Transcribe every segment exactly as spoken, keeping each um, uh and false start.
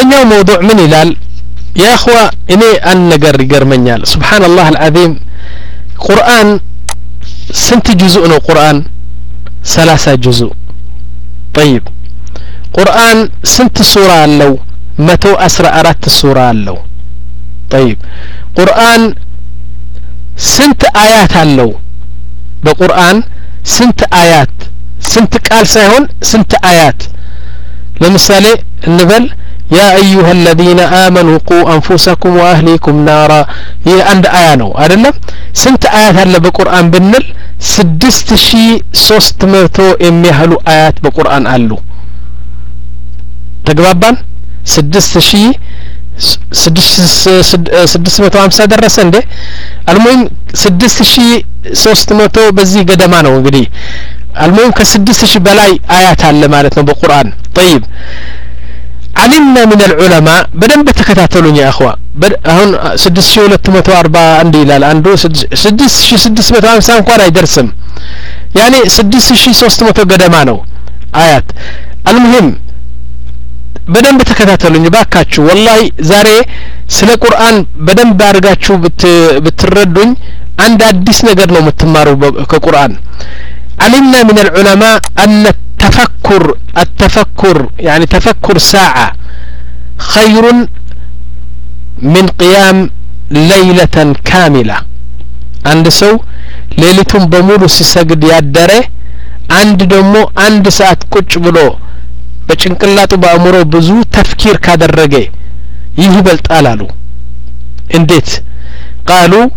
ሁለተኛው موضوع ምን ይላል يا اخوة እኔ አንድ ነገር ይገርመኛል سبحان الله العظيم ቁርአን ስንት ጁዙእ ነው ቁርአን ثلاثة ጁዙእ طيب ቁርአን ስንት ሱራ አለው መቶ አስራ አራት ሱራ አለው طيب ቁርአን ስንት አያት አለው በቁርአን ስንት አያት ስንት ቃል ሳይሆን ስንት አያት ለምሳሌ እንበል يا أيها الذين آمنوا قوا أنفسكم وأهليكم نارا هي عند آية نو أدلم سنت آيات هلا بقرآن بنل سدست شي سوست متو إميهلو آيات بقرآن قالو تقبابان سدست شي سدست سدست متو عمسة درسن ده المهم سدست شي سوست متو بزي قدمانو قدي المهم كسدست شي بلاي آيات هلا مالتنا بقرآن طيب علمنا من العلماء بدن بتكتاتلون يا اخوة هون سدس شي ولا مئة وأربعة عندي لا عنده سدس شي سدس مئة وخمسة انكار يدرسم يعني سدس شي ثلاثمئة قدما ነው آيات المهم بدن بتكتاتلون باكاچو والله ዛሬ ስለ ቁርአን بدن ባርጋችሁ ብትረዱኝ አንድ አዲስ ነገር ነው የምትማሩ ከቁርአን علمنا من العلماء أن التفكر التفكر يعني تفكر ساعة خير من قيام ليلة كاملة عند سو ليلتهم بمولو سيسجد يادره عند دمو عند ساعة كوش بلو بچنقلاطو بأمرو بزو تفكير كادرجه يهبل تعالوا انديت قالوا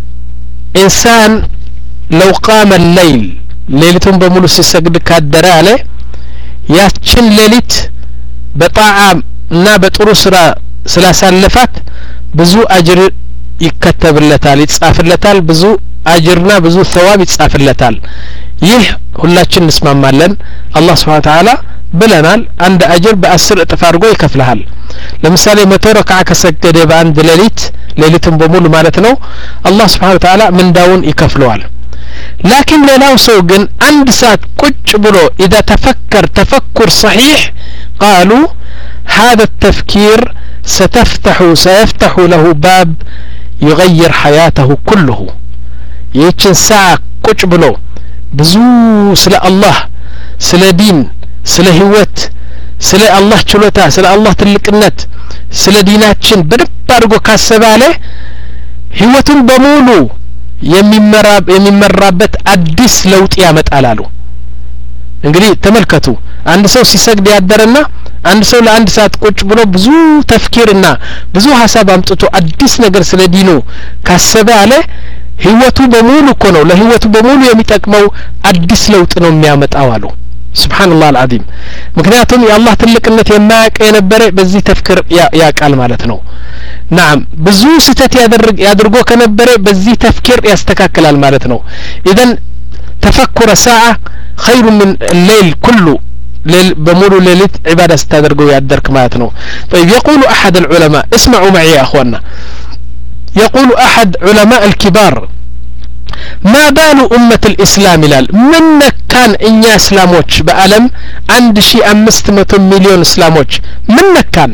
إنسان لو قام الليل ليلتهم بمولو سيسجد كادره عليه ያችን ሌሊት በጣዓም እና በጥሩ ስራ ስላሳለፋት ብዙ አጅር ይከተብለታል ይጻፍለታል ብዙ አጅርና ብዙ ثواب ይጻፍለታል ይህ ሁላችን እንስማማለን አላህ Subhanahu Wa Ta'ala ብለናል አንድ አጅር በአስር እጥፍ አድርጎ ይከፍልሃል ለምሳሌ መቶ ረክዓ ከሰገደ በአንድ ሌሊት ሌሊቱን በሙሉ ማለት ነው አላህ Subhanahu Wa Ta'ala ምንዳውን ይከፍለዋል لكن لو سوقن عند ساعة كج بلو إذا تفكر تفكر صحيح قالوا هذا التفكير ستفتح سيفتح له باب يغير حياته كله يتشن ساعة كج بلو بزو سلا الله سلا دين سلا هوت سلا الله شلوتا سلا الله تلقنت سلا ديناتشن بدبارغو كاسباله هوتن بمولو የሚመራብ የሚመራበት አዲስ ለውጥ ያመጣል አሉ እንግዲህ ተመልከቱ አንድ ሰው ሲሰግድ ያደረና አንድ ሰው ለአንድ ሰዓት ቁጭ ብሎ ብዙ ተፍኪርና ብዙ ሐሳብ አምጥቶ አዲስ ነገር ስለ ዲኑ ካሰበ አለ ህይወቱ በሙሉ እኮ ነው ለህይወቱ በሙሉ የሚጠቅመው አዲስ ለውጥ ነው የሚያመጣው አሉ ሱብሃንአላህ አልዓዚም ምክንያቱም የአላህ ትልቅነት የማያውቅ የነበረ በዚህ ተፍክር ያቃል ማለት ነው نعم ብዙ ስህተት ያደርግ ያድርጎ ከነበረ በዚህ ተፍክር ያስተካክላል ማለት ነው اذا تفكر ساعة خير من الليل كله بمولو ليلة عبادة استدرقوا يادرك مالتنا طيب يقول أحد العلماء اسمعوا معي يا أخوانا يقول أحد علماء الكبار ما بال أمة الإسلام لال من كان إنيا إسلاموش بألم عند شيء أمستمة مليون إسلاموش من كان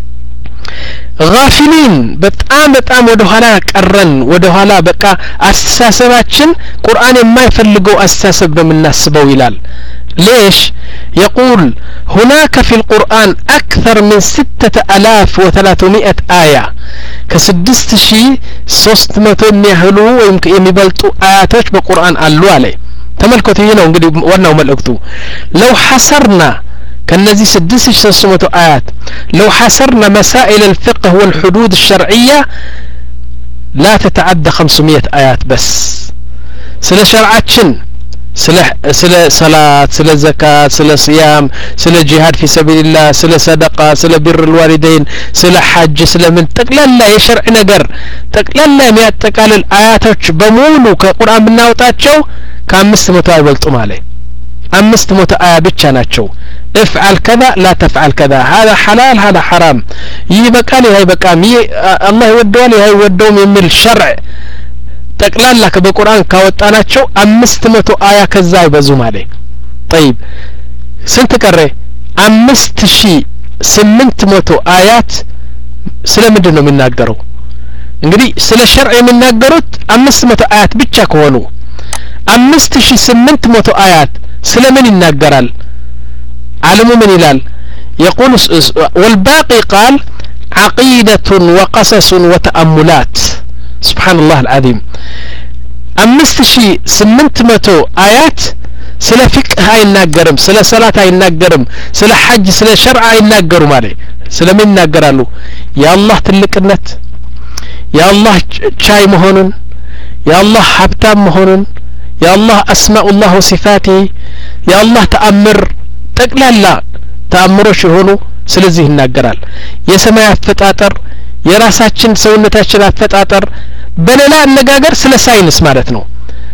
غافلين بتقام بتقام ودهلا قرن ودهلا بقى أساسباتشن قرآن ما يفلقوا أساسب من الناس بويلال ليش يقول هناك في القرآن أكثر من ستة ألاف وثلاثمائة آية كسدست شي صوست متن يهلو ويمكن يمبلطوا آياتش بقرآن قالوا عليه تملكتوا هنا ونقول وانا وملكتوا لو حصرنا كالذي سدسش سسمة آيات لو حصرنا مسائل الفقه والحدود الشرعية لا تتعدى خمسمائة آيات بس سلا شرعاتشن سلا سلا صلاة سلا زكاة سلا صيام سلا جهاد في سبيل الله سلا صدقة سلا بر الوالدين سلا حج سلا من تقلل يشرع نجر تقلل مئة تقال الآيات بمولو كقرآن بناوتاتشو كان مستمتع بالطم عليه أمست متآية بتشاناتشو افعل كذا لا تفعل كذا هذا حلال هذا حرام يبقى لي هاي بقى مي الله يودوا لي هاي يودوا من الشرع تقلال لك بالقرآن كاوتاناتشو أمست متآية كذا يبزوم عليه طيب سنت كره أمست شي ስምንት መቶ አያት ስለምንድን ነው የሚናገረው? እንግዲህ ስለ ሸርዕ የሚናገሩት አምስት መቶ አያት ብቻ ከሆኑ አምስት ሺህ ስምንት መቶ አያት ስለምን ይናገራል? ዓለሙ ምን ይላል? يقول والباقي قال عقيدة وقصص وتأملات. سبحان الله العظيم. አምስት ሺህ ስምንት መቶ አያት ስለ ፍቅህ አይናገርም፣ ስለ ሰላት አይናገርም፣ ስለ ሐጅ ስለ ሸርዕ አይናገሩ ማለት ስለምን ይናገራሉ? የአላህ ትልቅነት፣ የአላህ ቻይ መሆኑን፣ የአላህ ሀብታም መሆኑን፣ የአላህ አስማኡላህ ወሲፋቲ፣ የአላህ ተአምር ጠቅላላ ተአምሮች የሆኑ ስለዚህ ይናገራል። የሰማይ አፈጣጠር፣ የራሳችን ሰውነታችን አፈጣጠር፣ በሌላ አነጋገር ስለ ሳይንስ ማለት ነው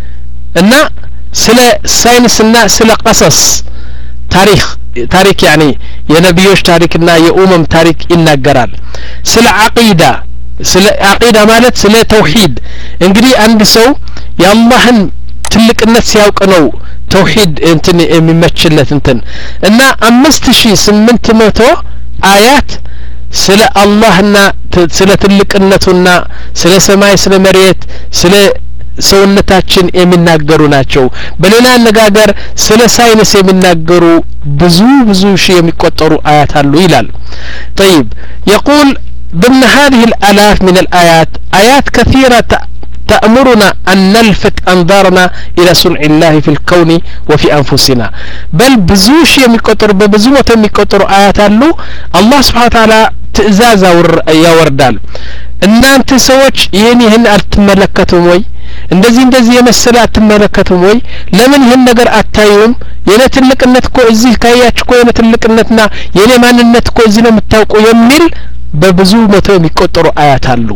እና ስለ ሳይንስና ስለ ቀሰስ ታሪክ ታሪክ ያኒ የነቢዮች ታሪክና የኡመም ታሪክ ይናገራል። ስለ አቂዳ ስለ አቂዳ ማለት ስለ ተውሂድ እንግዲህ አንድ ሰው የአላህን ትልቅነት ሲያውቅ ነው ተውሂድ እንትን የሚመችለት እንትን እና አምስት ሺህ ስምንት መቶ አያት ስለ አላህና ስለ ትልቅነቱና ስለ ሰማይ ስለ መሬት ስለ ሰውነታችን የሚናገሩ ናቸው። በሌላ አነጋገር ስለ ሳይንስ የሚናገሩ ብዙ ብዙ ሺህ የሚቆጠሩ አያት አሉ ይላል። طيب يقول ضمن هذه الآلاف من الآيات آيات كثيرة تأمرنا أن نلفت أنظارنا إلى صنع الله في الكون وفي أنفسنا بل بزوش يمكتر ببزومة يمكتر آيات له الله سبحانه وتعالى تئزاز يا وردال إن أنت سوتش يني هن أتملكتهم وي እንደዚህ እንደዚህ የመሰለ አትመለከቱም ወይ? ለምን ይሄን ነገር አታዩም? የኔ ትልቅነት እኮ እዚህ ካያችሁ እኮ የኔ ትልቅነትና የኔ ማንነት እኮ እዚህ ነው የምታውቁ የሚል በብዙ መቶ የሚቆጠሩ አያት አሉ።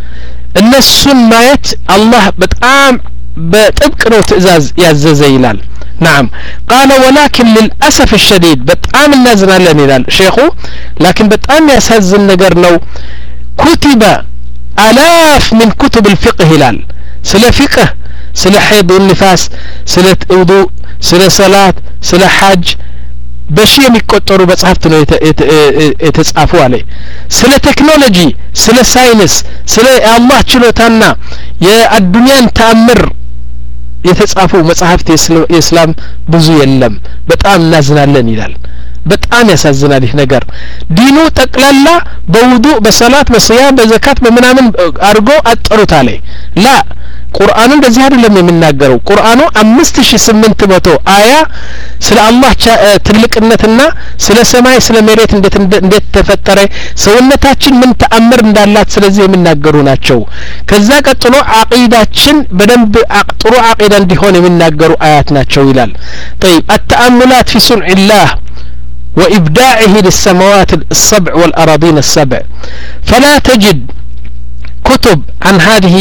እነሱን ማየት አላህ በጣም በጥብቅ ነው ትእዛዝ ያዘዘ ይላል። نعم قال ولكن للأسف الشديد በጣም እናዝናለን ይላል ሼኹ لكن በጣም ያሳዝን ነገር ነው كتب آلاف من كتب الفقه ይላል ስለ ፍቅህ ስለ ሐይድ ወንፋስ ስለ ውዱእ ስለ ሰላት ስለ ሐጅ በሺ የሚቆጠሩ መጽሐፍት ነው የተጻፉ አለ። ስለ ቴክኖሎጂ ስለ ሳይንስ ስለ አላህ ችሎታና የአዱንያን ተአምር የተጻፉ መጽሐፍት የእስላም ብዙ የለም። በጣም እናዝናለን ይላል። በጣም ያሳዝናል ይህ ነገር። ዲኑ ጠቅላላ በውዱእ በሰላት በስያም በዘካት በመናምን አርጎ አጥሩት አለ። ላ ቁርአኑ እንደዚህ አይደለም የሚናገረው። ቁርአኑ አምስት ሺህ ስምንት መቶ አያ ስለ አላህ ትልቅነትና ስለ ሰማይ ስለ መሬት እንዴት እንዴት ተፈጠረ ሰውነታችን ምን ተአምር እንዳላት ስለዚህ የሚናገሩ ናቸው። ከዛ ቀጥሎ አቂዳችን በደንብ ጥሩ አቂዳ እንዲሆን የሚናገሩ አያት ናቸው ይላል። طيب التأملات في صنع الله وإبداعه للسماوات السبع والأراضين السبع فلا تجد كتب عن هذه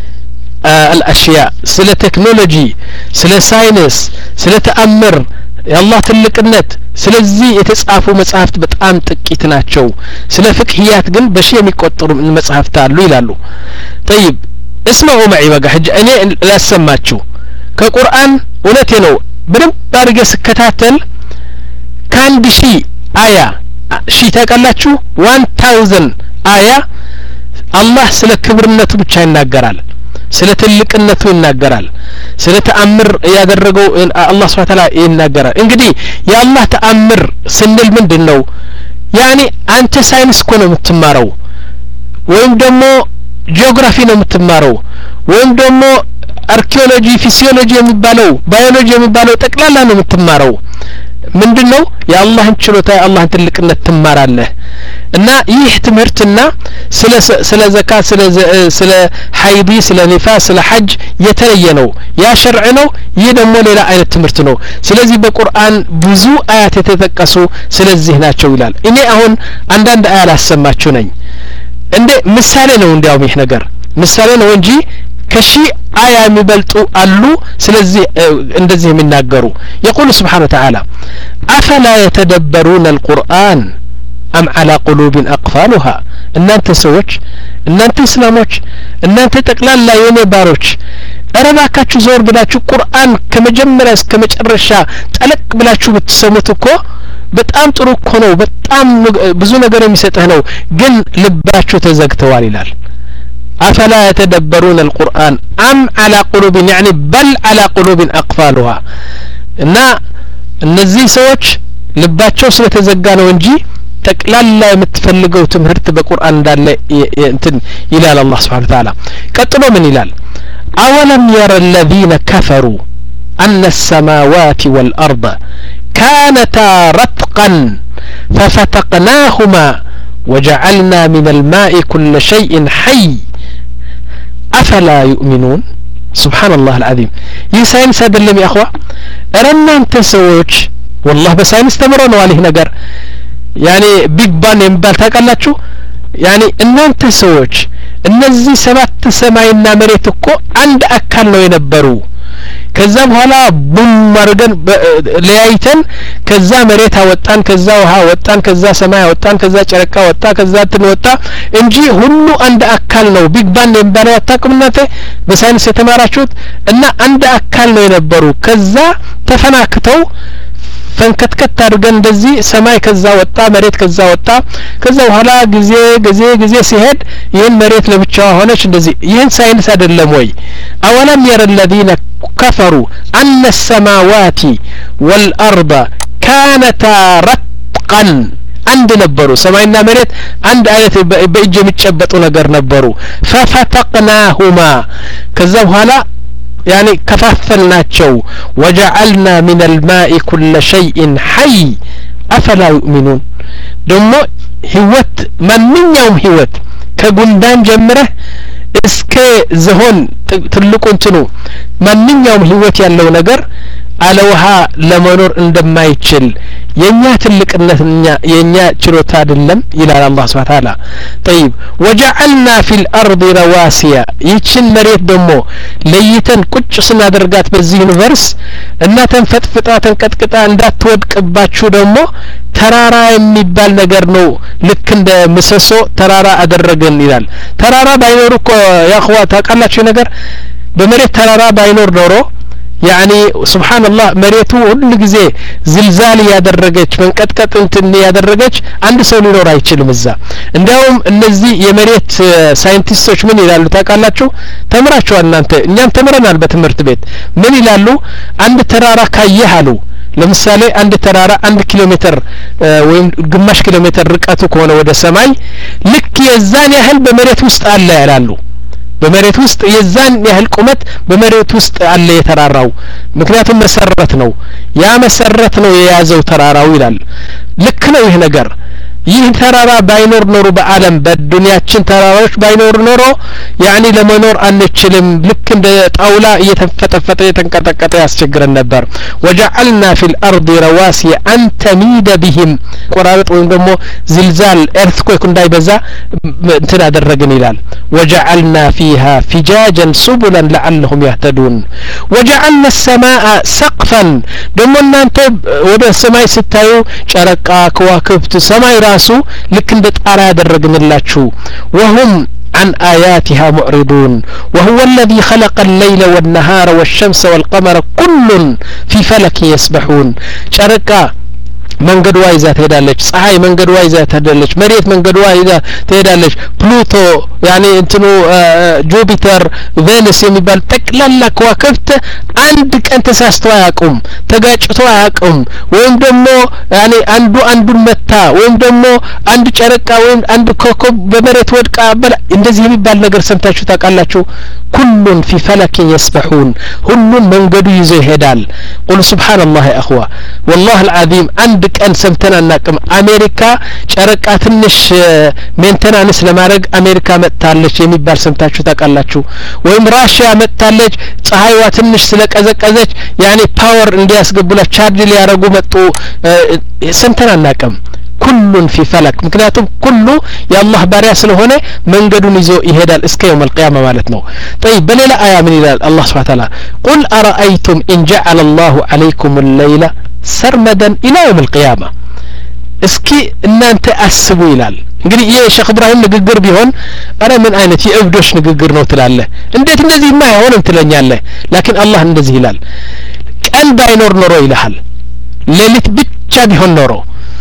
آه الأشياء سل تكنولوجي سل ساينس سل تأمر يا الله تلقنت ስለዚህ የተጻፉ መጽሐፍት በጣም ጥቂት ናቸው። ስለ ፍቅህያት ግን በሺ የሚቆጠሩ መጽሐፍት አሉ ይላሉ። طيب اسمعوا معي በቃ እኔ ላሰማችሁ ከቁርአን እውነቴ ነው በደንብ አድርጌ ስከታተል ከአንድ ሺህ አያ ሺህ ታውቃላችሁ one thousand አያ አላህ ስለ ክብርነቱ ብቻ ይናገራል፣ ስለ ትልቅነቱ ይናገራል፣ ስለ ተአምር ያደረገው አላህ Subhanahu Wa Ta'ala ይናገራል። እንግዲህ የአላህ ተአምር ስንል ምንድነው? ያኒ አንተ ሳይንስ እኮ ነው የምትማረው ወይም ደግሞ ጂኦግራፊ ነው የምትማረው ወይም ደግሞ አርኪኦሎጂ ፊሲዮሎጂ የሚባለው ባዮሎጂ የሚባለው ጠቅላላ ነው የምትማረው። ምንድነው? የአላህን ችሎታ የአላህን ትልቅነት ትማራለህ እና ይህ ትምህርትና ስለ ስለ ዘካት ስለ ስለ ሐይድ ስለ ኒፋስ ስለ ሐጅ የተለየ ነው። ያ ሸርዕ ነው፣ ይህ ደግሞ ሌላ አይነት ትምህርት ነው። ስለዚህ በቁርአን ብዙ አያት የተጠቀሱ ስለዚህ ናቸው ይላል። እኔ አሁን አንዳንድ አያ ላሰማችሁ ነኝ። እንደ ምሳሌ ነው እንዲያው ይህ ነገር ምሳሌ ነው እንጂ ከሺ አያ የሚበልጡ አሉ ስለዚህ እንደዚህ የሚናገሩ يقول سبحانه وتعالى أفلا يتدبرون القرآن أم على قلوب أقفالها እናንተ ሰዎች እናንተ እስላሞች እናንተ ጠቅላላ የኔ ባሮች አረባካችሁ ዞር ብላችሁ ቁርአን ከመጀመሪያ እስከ መጨረሻ ጠለቅ ብላችሁ ብትሰሙት እኮ በጣም ጥሩ እኮ ነው በጣም ብዙ ነገር የሚሰጥህ ነው ግን ልባቸው ተዘግተዋል ይላል أفلا يتدبرون القرآن أم على قلوب يعني بل على قلوب أقفالها እና እነዚህ ሰዎች ልባቸው ስለተዘጋ ነው እንጂ ጠቅላላ የምትፈልገው ትምህርት በቁርአን እንዳለ እንትን ይላል አላህ Subhanahu Wa Ta'ala ቀጥሎ ምን ይላል أولم يرى الذين كفروا أن السماوات والأرض كانتا رتقا ففتقناهما وجعلنا من الماء كل شيء حي أفلا يؤمنون سبحان الله العظيم يساينس አይደለም يا اخوه እናንተ ሰዎች والله በሳይንስ ተምረው ነው عليه ነገር يعني ቢግ ባን የሚባል ታውቃላችሁ يعني እናንተ ሰዎች እነዚህ ሰባት ሰማይና መሬት እኮ አንድ አካል ነው የነበሩ ከዛ በኋላ ቡም ማርገን ለያይተን ከዛ መሬት አወጣን ከዛ ውሃ ወጣን ከዛ ሰማይ አወጣን ከዛ ጨረቃ ወጣ ከዛ ትንወጣ እንጂ ሁሉ አንድ አካል ነው ቢግ ባን የሚባለው አታውቁምናተ በሳይንስ የተማራችሁት እና አንድ አካል ነው የነበሩ ከዛ ተፈናክተው ፈንከትከት አድርገን እንደዚህ ሰማይ ከዛ ወጣ መሬት ከዛ ወጣ ከዛ በኋላ ጊዜ ጊዜ ጊዜ ሲሄድ ይሄን መሬት ለብቻው ሆነች እንደዚህ ይሄን ሳይንስ አይደለም ወይ أولم ير الذين كفروا أن السماوات والأرض كانتا رتقا عند ነበሩ ሰማይና መሬት አንድ አይነት በእጅ የሚጨበጡ ነገር ነበሩ ففتقناهما ከዛ በኋላ يعني كفافلناچو وجعلنا من الماء كل شيء حي أفلا يؤمنون دمو هوت مننيوم هوت كغندان جمره እስከ ዝሆን ትልቁ እንትኑ ማንኛውም ህይወት ያለው ነገር አለ ውሃ ለመኖር እንደማይችል የኛ ትልቅነትና የኛ ችሎታ አይደለም ይላል አላህ Subhanahu Wa Ta'ala طيب وجعلنا في الارض رواسي ይችን መሬት ደግሞ ለይተን ቁጭ ስናደርጋት በዚህ ዩኒቨርስ እና ተንፈጥፍጣ ተንቀጥቅጣ እንዳትወድቅባችሁ ደግሞ ተራራ የሚባል ነገር ነው ልክ እንደ ምሰሶ ተራራ አደረገን ይላል ተራራ ባይኖር እኮ ያخوا ታውቃላችሁ ነገር በመሬት ተራራ ባይኖር ኖሮ يعني سبحان الله مريتو ሁሉ ጊዜ ዝልዛል ያደረገች መንቀጥቀጥ እንትን ያደረገች አንድ ሰው ሊኖር አይችልም እዛ እንደውም እነዚህ የመሬት ሳይንቲስቶች ምን ይላሉ ታውቃላችሁ ተምራችኋል እናንተ እኛም ተምረናል በትምህርት ቤት ምን ይላሉ አንድ ተራራ ካየሃሉ ለምሳሌ አንድ ተራራ አንድ ኪሎ ሜትር ወይም ግማሽ ኪሎ ሜትር ርቀቱ ከሆነ ወደ ሰማይ ልክ የዛን ያህል በመሬት ውስጥ አለ ያላሉ በመሬት ውስጥ የዛን ያህል ቁመት በመሬት ውስጥ አለ የተራራው ምክንያቱም መሰረት ነው ያ መሰረት ነው የያዘው ተራራው ይላል ልክ ነው ይሄ ነገር ይህ ተራራ ባይኖር ኖሮ በአለም በዱንያችን ተራራዎች ባይኖር ኖሮ يعني ለመኖር አንችልም ልክ እንደ ጣውላ እየተፈጠፈጠ የተንቀጠቀጠ ያስቸግረን ነበር وجعلنا في الارض رواسي ان تميد بهم ቆራረጥ ወይም ደግሞ ዝልዛል earthquake እንዳይበዛ እንትን አደረግን ይላል وجعلنا فيها فجاجا سبلا لعلهم يهتدون وجعلنا السماء سقفا ደግሞ እናንተ ወደ ሰማይ ስታዩ ጨረቃ ከዋክብት ሰማይ ራሱ ልክ እንደ ጣራ ያደረግንላችሁ وهم عن آياتها معرضون وهو الذي خلق الليل والنهار والشمس والقمر كل في فلك يسبحون ጨረቃ መንገዷ ይዛ ትሄዳለች ፀሐይ መንገዷ ይዛ ትሄዳለች መሬት መንገዷ ይዛ ትሄዳለች ፕሉቶ يعني እንትኑ ጁፒተር ቬነስ የሚባል ጠቅላላ ከዋክብት አንድ ቀን ተሳስተው አያውቁም ተጋጭቶ አያውቁም ወይም ደግሞ يعني አንዱ አንዱን መታ ወይም ደግሞ አንድ ጨረቃ ወይም አንድ ኮከብ በመሬት ወድቃ እንደዚህ የሚባል ነገር ሰምታችሁ ታውቃላችሁ ኩሉን في فلك يسبحون ሁሉን መንገዱ ይዞ ይሄዳል قل سبحان الله يا اخوه والله العظيم አንድ ቀን ሰምተናናቅም አሜሪካ ጨረቃ ትንሽ ሜንቴናንስ ለማድረግ አሜሪካ መጣለች የሚባል ሰምታችሁ ታውቃላችሁ ወይም ራሺያ መጣለች ፀሐይዋ ትንሽ ስለቀዘቀዘች يعني ፓወር እንዲያስገቡላ ቻርጅ ሊያረጉ መጡ ሰምተናናቅም ኩሉን في فلك ምክንያቱም ኩሉ የአላህ ባሪያ ስለሆነ መንገዱን ይዞ ይሄዳል እስከ يوم القيامه ማለት ነው طيب በሌላ አያ ምን ይላል አላህ Subhanahu Wa Ta'ala قل ارايتم ان جعل الله عليكم الليل سرمدا الى يوم القيامه እስኪ እናንተ አስቡ ይላል እንግዲህ ይሄ ሼክ ኢብራሂም ንግግር ቢሆን አረ ምን አይነት የእብዶች ንግግር ነው ትላለህ እንዴት እንደዚህ ማይሆንም ትለኛለህ ላኪን አላህ እንደዚህ ይላል ቀን ባይኖር ኖሮ ይልሃል ሌሊት ብቻ ቢሆን ኖሮ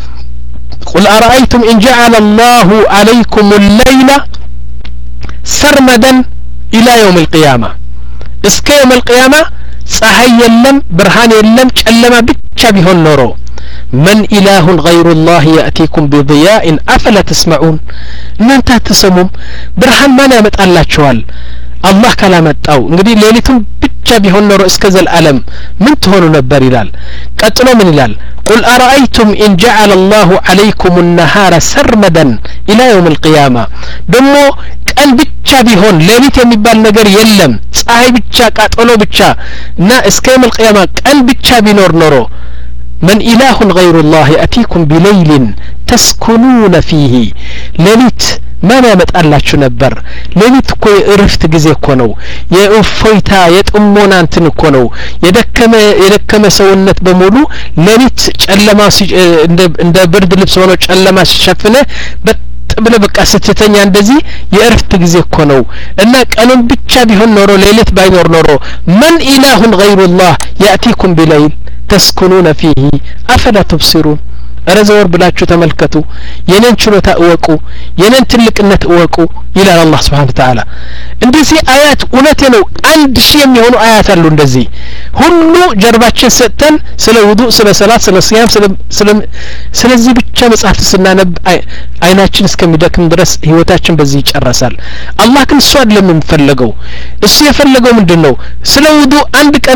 قل أرأيتم إن جعل الله عليكم الليل سرمدا إلى يوم القيامة اسك يوم القيامة ፀሐይ የለም ብርሃን የለም ጨለማ ብቻ ቢሆን ኖሮ من إله غير الله يأتيكم بضياء أفلا تسمعون እናንተ አትሰሙም ብርሃን ማን ያመጣላችኋል አላህ ካላመጣው እንግዲህ ሌሊቱን ብቻ ቢሆን ኖሮ እስከ ዘላለም ምን ትሆኑ ነበር ይላል ቀጥሎ ምን ይላል قل أرأيتم إن جعل الله عليكم النهار سرمدا إلى يوم القيامة ደሞ ቀን ብቻ ቢሆን ሌሊት የሚባል ነገር የለም ፀሐይ ብቻ ቃጠሎ ብቻ እና እስከ يوم القيامة ቀን ብቻ ቢኖር ኖሮ من إله غير الله يأتيكم بليل تسكنون فيه ሌሊት ማን ያመጣላችሁ ነበር ሌሊት እኮ እረፍት ጊዜ እኮ ነው የእፎይታ የጥሞና እንትን እኮ ነው የደከመ የደከመ ሰውነት በሙሉ ሌሊት ጨለማ እንደ እንደ ብርድ ልብስ ሆኖ ጨለማ ሲሸፍነ በጥብለ በቃ ስትተኛ እንደዚህ የእረፍት ጊዜ እኮ ነው እና ቀኑን ብቻ ቢሆን ኖሮ ሌሊት ባይኖር ኖሮ من إله غير الله يأتيكم بليل تسكنون فيه أفلا تبصرون ረዘወር ብላችሁ ተመልከቱ የነን ችሎታ እወቁ የነን ትልቅነት እወቁ ይላል አላህ Subhanahu Wa Ta'ala እንደዚህ አያት እውነቴ ነው አንድ ሺህ የሚሆኑ አያት አሉ እንደዚህ ሁሉ ጀርባችን ሰጥተን ስለ ውዱእ ስለ ሰላት ስለ ሲያም ስለ ስለዚህ ብቻ መጽሐፍ ስናነብ አይናችን እስከሚደክም ድረስ ህይወታችን በዚህ ይጨርሳል አላህ ግን እሱ አይደለም የሚፈልገው እሱ የፈለገው ምንድነው ስለ ውዱእ አንድ ቀን